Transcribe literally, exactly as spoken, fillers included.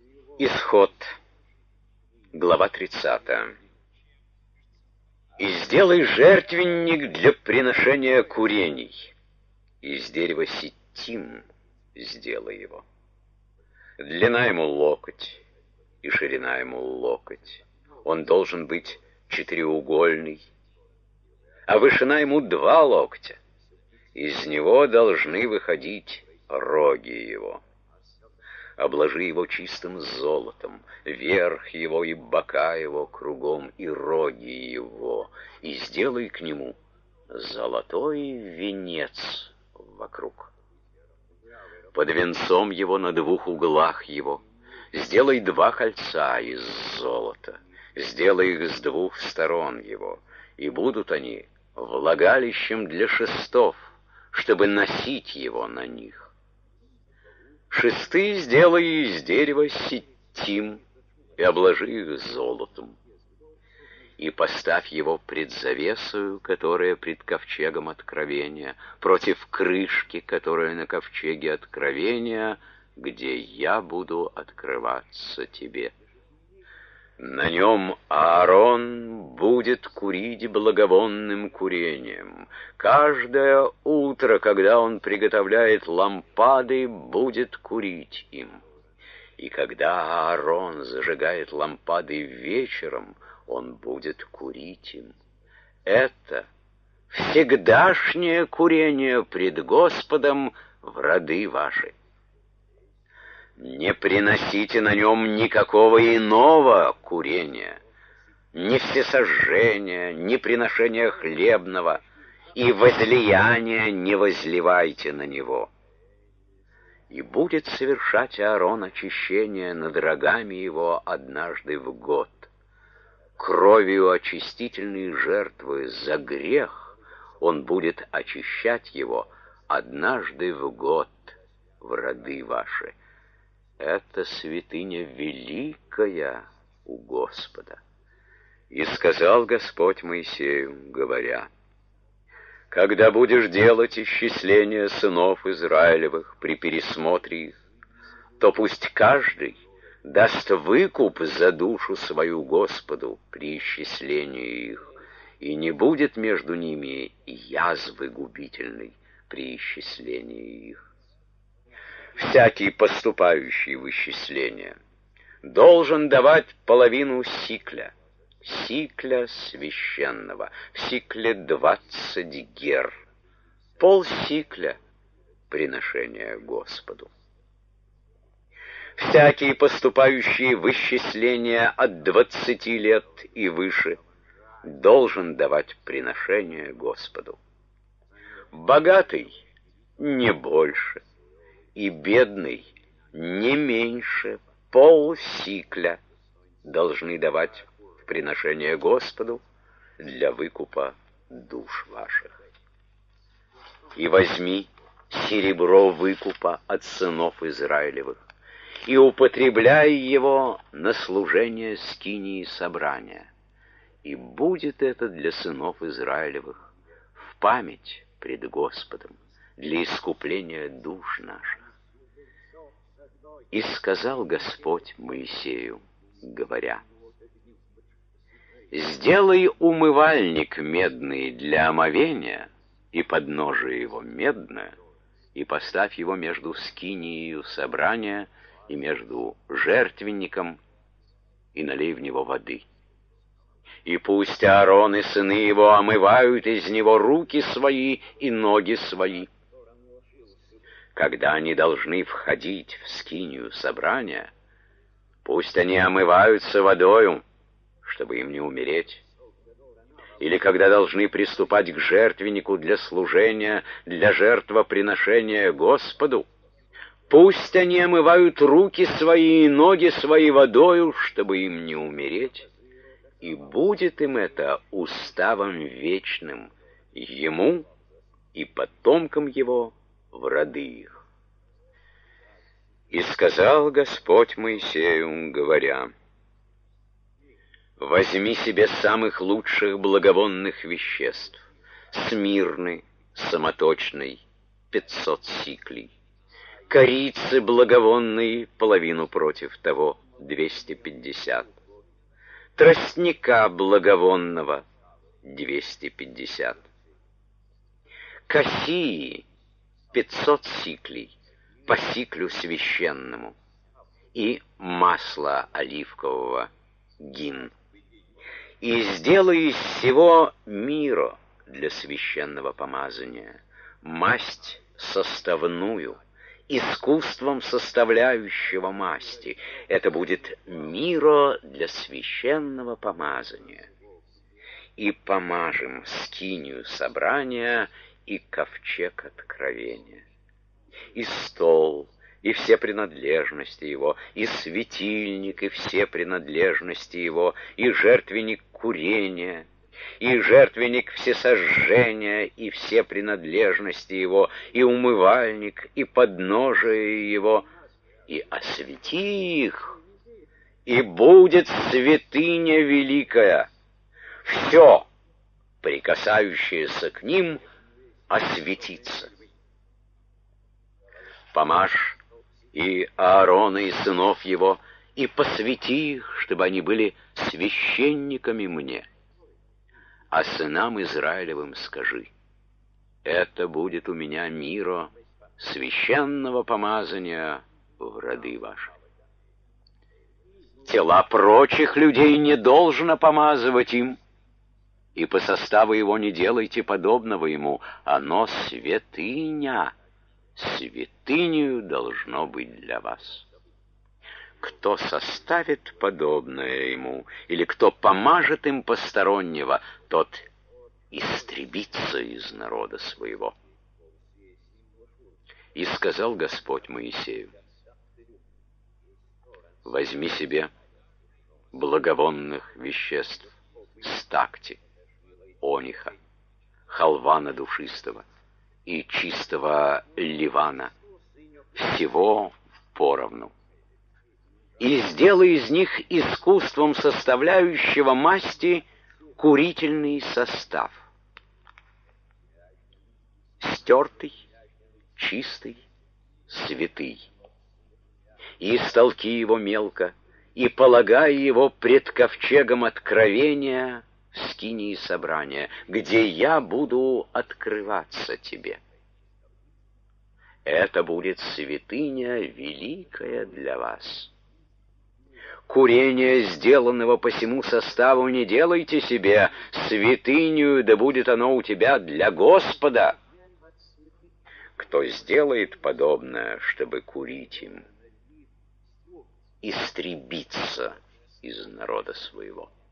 Исход, глава тридцатая. «И сделай жертвенник для приношения курений, из дерева ситим сделай его. Длина ему локоть, и ширина ему локоть. Он должен быть четыреугольный, а вышина ему два локтя. Из него должны выходить роги его. Обложи его чистым золотом, верх его и бока его кругом, и роги его, и сделай к нему золотой венец вокруг. Под венцом его на двух углах его сделай два кольца из золота, сделай их с двух сторон его, и будут они влагалищем для шестов, чтобы носить его на них. Шесты сделай из дерева ситим и обложи их золотом. И поставь его пред завесою, которая пред ковчегом откровения, против крышки, которая на ковчеге откровения, где я буду открываться тебе. На нем Аарон будет курить благовонным курением. Каждое утро, когда он приготовляет лампады, будет курить им. И когда Аарон зажигает лампады вечером, он будет курить им. Это всегдашнее курение пред Господом в роды ваши. Не приносите на нем никакого иного курения, ни всесожжения, ни приношения хлебного, и возлияния не возливайте на него. И будет совершать Аарон очищение над рогами его однажды в год. Кровью очистительной жертвы за грех он будет очищать его однажды в год в роды ваши. Это святыня великая у Господа. И сказал Господь Моисею, говоря: когда будешь делать исчисление сынов Израилевых при пересмотре их, то пусть каждый даст выкуп за душу свою Господу при исчислении их, и не будет между ними язвы губительной при исчислении их. Всякий, поступающий в исчисление, должен давать половину сикля, сикля священного, в сикле двадцать гер, пол сикля приношения Господу. Всякий, поступающий в исчисление от двадцати лет и выше, должен давать приношение Господу. Богатый не больше, и бедный не меньше полсикля должны давать в приношение Господу для выкупа душ ваших. И возьми серебро выкупа от сынов Израилевых, и употребляй его на служение скинии собрания, и будет это для сынов Израилевых в память пред Господом, для искупления душ наших. И сказал Господь Моисею, говоря: сделай умывальник медный для омовения, и подножие его медное, и поставь его между скинией собрания и между жертвенником, и налей в него воды. И пусть Аарон и сыны его омывают из него руки свои и ноги свои. Когда они должны входить в скинию собрания, пусть они омываются водою, чтобы им не умереть. Или когда должны приступать к жертвеннику для служения, для жертвоприношения Господу, пусть они омывают руки свои и ноги свои водою, чтобы им не умереть, и будет им это уставом вечным, ему и потомкам его в роды их. И сказал Господь Моисею, говоря: возьми себе самых лучших благовонных веществ, смирны, самоточный, пятьсот сиклей, корицы благовонной половину против того, двести пятьдесят, тростника благовонного, двести пятьдесят, кассии, пятьсот сиклей, по сиклю священному, и масла оливкового, гин. И сделай из всего миро для священного помазания, масть составную, искусством составляющего масти. Это будет миро для священного помазания. И помажем скинию собрания и ковчег откровения, и стол, и все принадлежности его, и светильник, и все принадлежности его, и жертвенник курения, и жертвенник всесожжения, и все принадлежности его, и умывальник, и подножие его, и освети их, и будет святыня великая. Все, прикасающееся к ним, осветится. Помажь и Аарона, и сынов его, и посвяти их, чтобы они были священниками мне. А сынам Израилевым скажи: это будет у меня миро священного помазания в роды ваши. Тела прочих людей не должно помазывать им, и по составу его не делайте подобного ему. Оно святыня, святынею должно быть для вас. Кто составит подобное ему, или кто помажет им постороннего, тот истребится из народа своего. И сказал Господь Моисею: возьми себе благовонных веществ стакти, ониха, халвана душистого и чистого ливана, всего поровну. И сделай из них искусством составляющего масти курительный состав. Стертый, чистый, святый. И истолки его мелко, и полагай его пред ковчегом откровения в скинии собрания, где я буду открываться тебе. Это будет святыня великая для вас. Курение, сделанного по сему составу, не делайте себе святыню, да будет оно у тебя для Господа. Кто сделает подобное, чтобы курить им, истребится из народа своего.